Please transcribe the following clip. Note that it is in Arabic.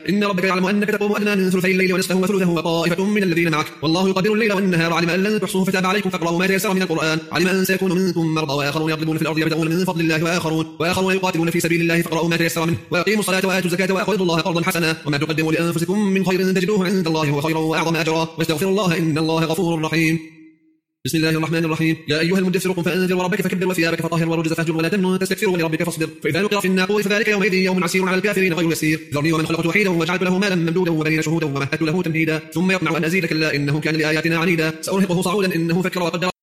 إن ربك يعلم أنك تقوم أدنى من ثلثي الليل ونصفه وثلثه وطائفة من الذين معك والله يقدر الليل والنهار علم أن لن تحصوه فتاب عليكم فاقرأوا ما تيسر من القرآن علم أن سيكون منكم مرضى وآخرون يضربون في الأرض يبتغون من فضل الله وآخرون يقاتلون في سبيل الله فاقرأوا ما تيسر منه وأقيموا الصلاة وآتوا الزكاة وأقرضوا الله قرضا حسنا وما تقدموا لأنفسكم من خير تجدوه عند الله هو خيرا وأعظم أجرا واستغفروا الله إن الله غفور رحيم. بسم الله الرحمن الرحيم. يا أيها المدثر قم فأنذر وربك فكبر وثيابك فطهر والرجز فاهجر ولا تمنن تستكثر ولربك فاصبر فإذا نقر في الناقور فذلك يومئذ يوم عسير على الكافرين غير يسير. ذرني ومن خلقت وحيدا وجعلت له مالا ممدودا وبنين شهودا ومهدت له تمهيدا ثم يطمع أن أزيد كلا إنه كان لآياتنا عنيدا سأرهقه صعودا إنه فكر وقدر